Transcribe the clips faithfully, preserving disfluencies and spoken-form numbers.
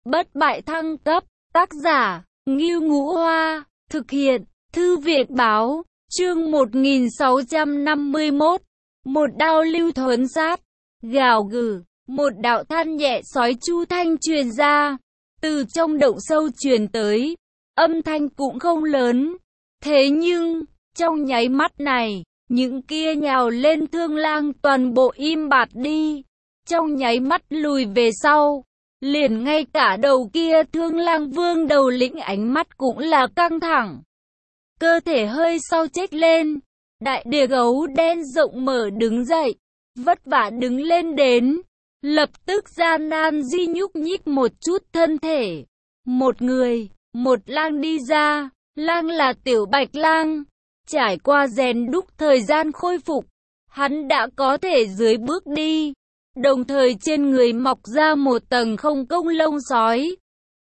bất bại thăng cấp, tác giả, Ngưu Ngũ Hoa, thực hiện, Thư viện Báo, chương một nghìn sáu trăm năm mươi mốt, một đao lưu thuấn sát, gào gừ, một đạo than nhẹ sói chu thanh truyền ra, từ trong động sâu truyền tới, âm thanh cũng không lớn, thế nhưng, trong nháy mắt này, những kia nhào lên thương lang toàn bộ im bặt đi, trong nháy mắt lùi về sau, liền ngay cả đầu kia thương lang vương đầu lĩnh ánh mắt cũng là căng thẳng. Cơ thể hơi sau chếch lên, đại địa gấu đen rộng mở đứng dậy, vất vả đứng lên đến, lập tức gian nan di nhúc nhích một chút thân thể. Một người, một lang đi ra, lang là Tiểu Bạch Lang, trải qua rèn đúc thời gian khôi phục, hắn đã có thể dưới bước đi, đồng thời trên người mọc ra một tầng không công lông sói,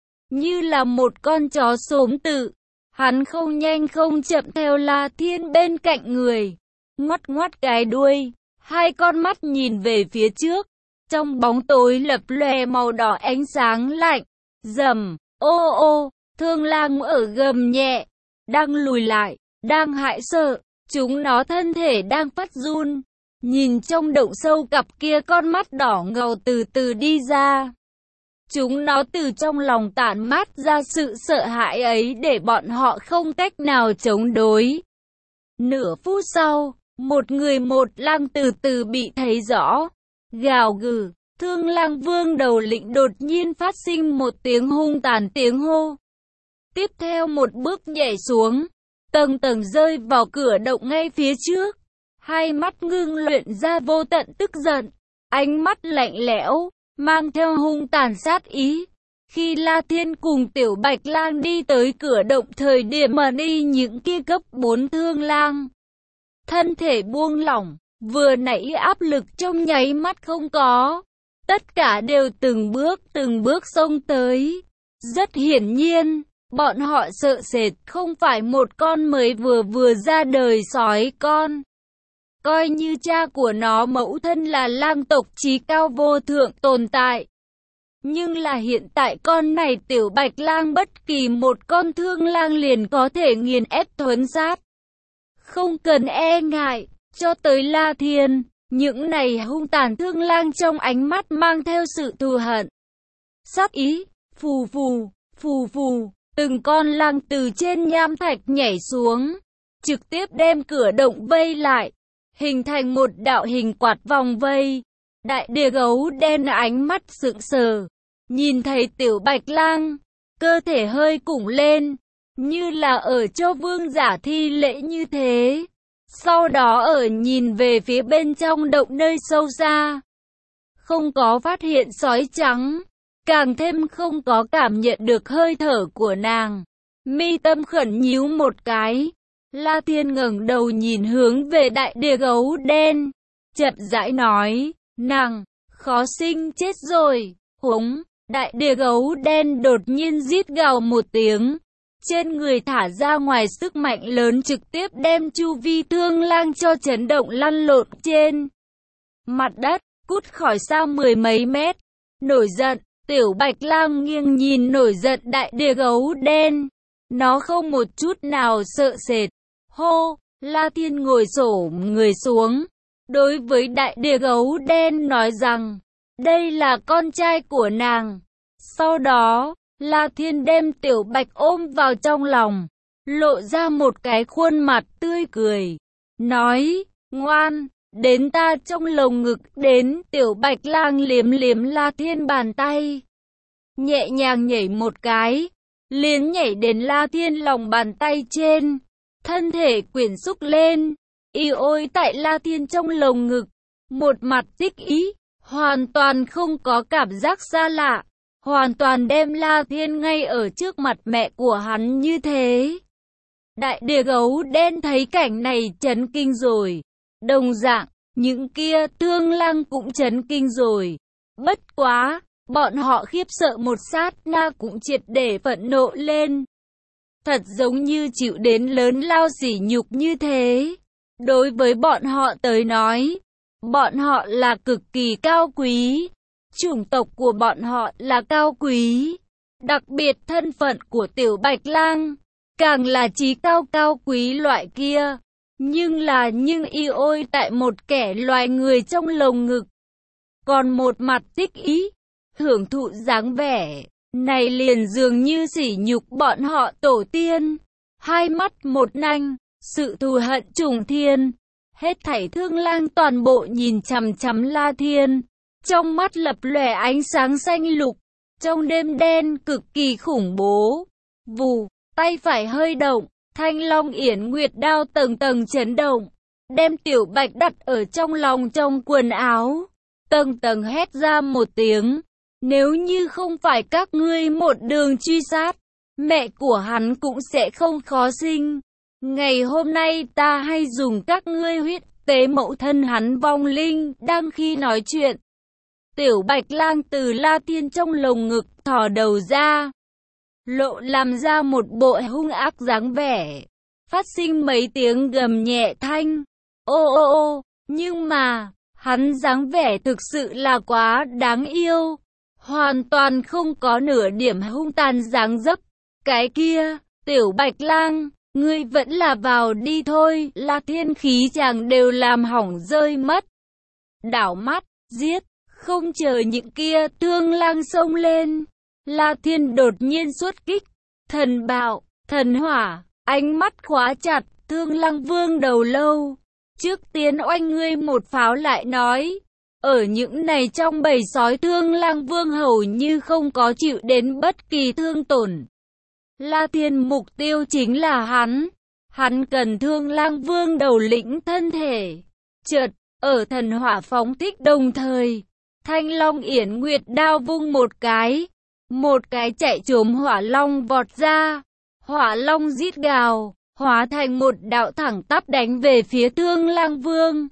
như là một con chó xốm tự. Hắn không nhanh không chậm theo La Thiên bên cạnh người, ngoắt ngoắt cái đuôi, hai con mắt nhìn về phía trước, trong bóng tối lập lòe màu đỏ ánh sáng lạnh, rầm, ô ô, thương lang ở gầm nhẹ, đang lùi lại, đang hãi sợ, chúng nó thân thể đang phát run, nhìn trong động sâu cặp kia con mắt đỏ ngầu từ từ đi ra. Chúng nó từ trong lòng tản mát ra sự sợ hãi ấy để bọn họ không cách nào chống đối. Nửa phút sau, một người một lang từ từ bị thấy rõ. Gào gừ, thương lang vương đầu lĩnh đột nhiên phát sinh một tiếng hung tàn tiếng hô. Tiếp theo một bước nhảy xuống, tầng tầng rơi vào cửa động ngay phía trước. Hai mắt ngưng luyện ra vô tận tức giận, ánh mắt lạnh lẽo, mang theo hung tàn sát ý. Khi La Thiên cùng Tiểu Bạch Lang đi tới cửa động thời điểm mà đi những kia cấp bốn thương lang, thân thể buông lỏng, vừa nãy áp lực trong nháy mắt không có, tất cả đều từng bước từng bước xông tới. Rất hiển nhiên, bọn họ sợ sệt không phải một con mới vừa vừa ra đời sói con. Coi như cha của nó mẫu thân là lang tộc chí cao vô thượng tồn tại. Nhưng là hiện tại con này Tiểu Bạch Lang bất kỳ một con thương lang liền có thể nghiền ép thuấn sát. Không cần e ngại, cho tới La Thiên, những này hung tàn thương lang trong ánh mắt mang theo sự thù hận. Sát ý, phù phù, phù phù, từng con lang từ trên nham thạch nhảy xuống, trực tiếp đem cửa động vây lại, hình thành một đạo hình quạt vòng vây. Đại địa gấu đen ánh mắt sững sờ, nhìn thấy Tiểu Bạch Lang, cơ thể hơi củng lên, như là ở cho vương giả thi lễ như thế. Sau đó ở nhìn về phía bên trong động nơi sâu xa, không có phát hiện sói trắng, càng thêm không có cảm nhận được hơi thở của nàng. Mi tâm khẩn nhíu một cái. La Thiên ngẩng đầu nhìn hướng về đại địa gấu đen, chậm rãi nói, nàng, khó sinh chết rồi, húng. Đại địa gấu đen đột nhiên rít gào một tiếng, trên người thả ra ngoài sức mạnh lớn trực tiếp đem chu vi thương lang cho chấn động lăn lộn trên mặt đất, cút khỏi xa mười mấy mét. Nổi giận, Tiểu Bạch Lang nghiêng nhìn nổi giận đại địa gấu đen, nó không một chút nào sợ sệt. Hô, La Thiên ngồi xổm người xuống, đối với đại địa gấu đen nói rằng, đây là con trai của nàng. Sau đó, La Thiên đem Tiểu Bạch ôm vào trong lòng, lộ ra một cái khuôn mặt tươi cười, nói, ngoan, đến ta trong lồng ngực. Đến Tiểu Bạch Lang liếm liếm La Thiên bàn tay, nhẹ nhàng nhảy một cái, liền nhảy đến La Thiên lòng bàn tay trên. Thân thể quyển xúc lên, y ôi tại La Thiên trong lồng ngực, một mặt thích ý, hoàn toàn không có cảm giác xa lạ, hoàn toàn đem La Thiên ngay ở trước mặt mẹ của hắn như thế. Đại địa gấu đen thấy cảnh này chấn kinh rồi, đồng dạng, những kia thương lang cũng chấn kinh rồi. Bất quá, bọn họ khiếp sợ một sát na cũng triệt để phẫn nộ lên. Thật giống như chịu đến lớn lao sỉ nhục như thế. Đối với bọn họ tới nói, bọn họ là cực kỳ cao quý. Chủng tộc của bọn họ là cao quý. Đặc biệt thân phận của Tiểu Bạch Lang, càng là trí cao cao quý loại kia. Nhưng là nhưng y ôi tại một kẻ loài người trong lồng ngực. Còn một mặt thích ý, hưởng thụ dáng vẻ, này liền dường như sỉ nhục bọn họ tổ tiên. Hai mắt một nanh, sự thù hận trùng thiên. Hết thảy Thương Lang toàn bộ nhìn chằm chằm La Thiên. Trong mắt lập lòe ánh sáng xanh lục. Trong đêm đen cực kỳ khủng bố. Vù, tay phải hơi động. Thanh Long Yển Nguyệt đao tầng tầng chấn động. Đem Tiểu Bạch đặt ở trong lòng trong quần áo. Tầng tầng hét ra một tiếng. Nếu như không phải các ngươi một đường truy sát, mẹ của hắn cũng sẽ không khó sinh. Ngày hôm nay ta hay dùng các ngươi huyết tế mẫu thân hắn vong linh. Đang khi nói chuyện, Tiểu Bạch Lang từ La Thiên trong lồng ngực thò đầu ra, lộ làm ra một bộ hung ác dáng vẻ, phát sinh mấy tiếng gầm nhẹ thanh. Ô ô ô, nhưng mà, hắn dáng vẻ thực sự là quá đáng yêu. Hoàn toàn không có nửa điểm hung tàn dáng dấp. Cái kia, Tiểu Bạch Lang, ngươi vẫn là vào đi thôi. La Thiên khí chàng đều làm hỏng rơi mất. Đảo mắt, giết, không chờ những kia Thương Lang xông lên. La Thiên đột nhiên xuất kích. Thần bạo, thần hỏa, ánh mắt khóa chặt Thương Lang Vương đầu lâu. Trước tiên oanh ngươi một pháo lại nói. Ở những này trong bầy sói Thương Lang Vương hầu như không có chịu đến bất kỳ thương tổn. La Thiên mục tiêu chính là hắn. Hắn cần Thương Lang Vương đầu lĩnh thân thể. Chợt, ở thần hỏa phóng thích đồng thời, Thanh Long Yển Nguyệt đao vung một cái. Một cái chạy trốn hỏa long vọt ra. Hỏa long rít gào, hóa thành một đạo thẳng tắp đánh về phía Thương Lang Vương.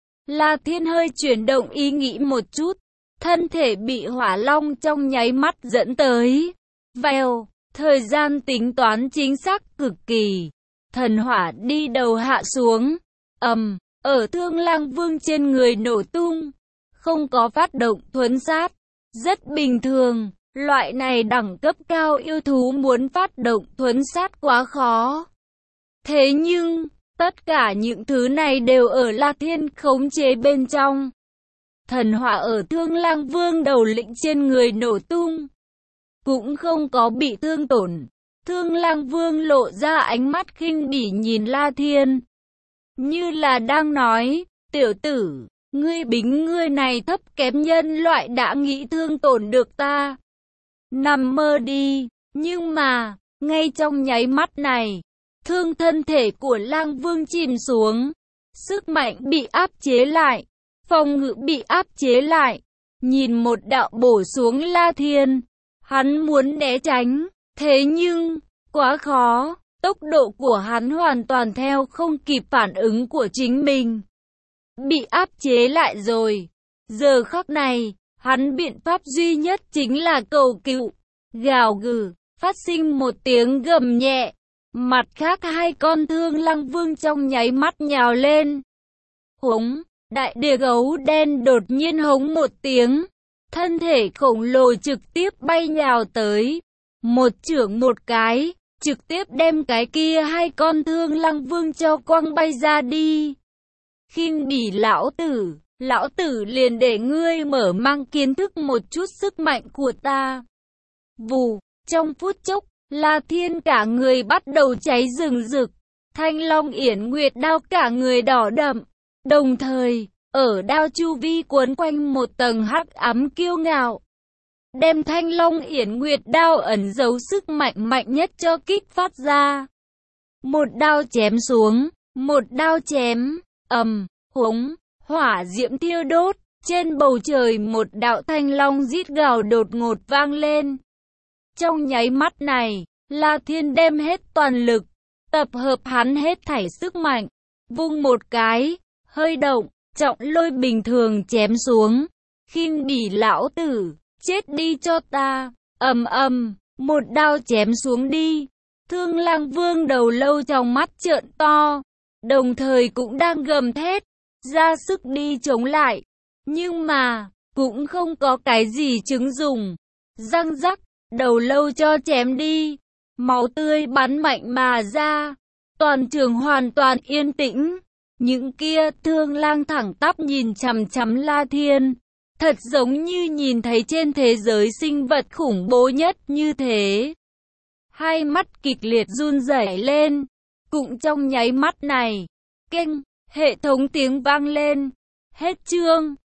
La Thiên hơi chuyển động ý nghĩ một chút, thân thể bị hỏa long trong nháy mắt dẫn tới. Vèo, thời gian tính toán chính xác cực kỳ. Thần hỏa đi đầu hạ xuống, ầm, ở Thương Lang Vương trên người nổ tung, không có phát động thuấn sát. Rất bình thường, loại này đẳng cấp cao yêu thú muốn phát động thuấn sát quá khó. Thế nhưng, tất cả những thứ này đều ở La Thiên khống chế bên trong. Thần hỏa ở Thương Lang Vương đầu lĩnh trên người nổ tung, cũng không có bị thương tổn. Thương Lang Vương lộ ra ánh mắt khinh bỉ nhìn La Thiên, như là đang nói, tiểu tử, ngươi bính ngươi này thấp kém nhân loại đã nghĩ thương tổn được ta. Nằm mơ đi, nhưng mà, ngay trong nháy mắt này, thương thân thể của Lang Vương chìm xuống, sức mạnh bị áp chế lại, phòng ngự bị áp chế lại. Nhìn một đạo bổ xuống La Thiên, hắn muốn né tránh, thế nhưng, quá khó, tốc độ của hắn hoàn toàn theo không kịp phản ứng của chính mình. Bị áp chế lại rồi. Giờ khắc này, hắn biện pháp duy nhất chính là cầu cứu, gào gừ, phát sinh một tiếng gầm nhẹ. Mặt khác hai con Thương Lang Vương trong nháy mắt nhào lên. Hống, đại địa gấu đen đột nhiên hống một tiếng. Thân thể khổng lồ trực tiếp bay nhào tới. Một chưởng một cái, trực tiếp đem cái kia hai con Thương Lang Vương cho quăng bay ra đi. Khinh bỉ lão tử, lão tử liền để ngươi mở mang kiến thức một chút sức mạnh của ta. Vù, trong phút chốc, La Thiên cả người bắt đầu cháy rừng rực. Thanh Long Yển Nguyệt đao cả người đỏ đậm. Đồng thời, ở đao chu vi cuốn quanh một tầng hắc ám kiêu ngạo. Đem Thanh Long Yển Nguyệt đao ẩn giấu sức mạnh mạnh nhất cho kích phát ra. Một đao chém xuống, một đao chém, ầm, hống, hỏa diễm thiêu đốt. Trên bầu trời một đạo thanh long rít gào đột ngột vang lên. Trong nháy mắt này, La Thiên đem hết toàn lực, tập hợp hắn hết thảy sức mạnh, vung một cái, hơi động, trọng lôi bình thường chém xuống. Khinh bỉ lão tử, chết đi cho ta, ầm ầm, một đao chém xuống đi. Thương Lang Vương đầu lâu trong mắt trợn to, đồng thời cũng đang gầm thét, ra sức đi chống lại. Nhưng mà, cũng không có cái gì chứng dùng. Răng rắc, đầu lâu cho chém đi. Máu tươi bắn mạnh mà ra. Toàn trường hoàn toàn yên tĩnh. Những kia thương lang thẳng tắp nhìn chằm chằm La Thiên. Thật giống như nhìn thấy trên thế giới sinh vật khủng bố nhất như thế. Hai mắt kịch liệt run rẩy lên. Cũng trong nháy mắt này, keng, hệ thống tiếng vang lên. Hết chương.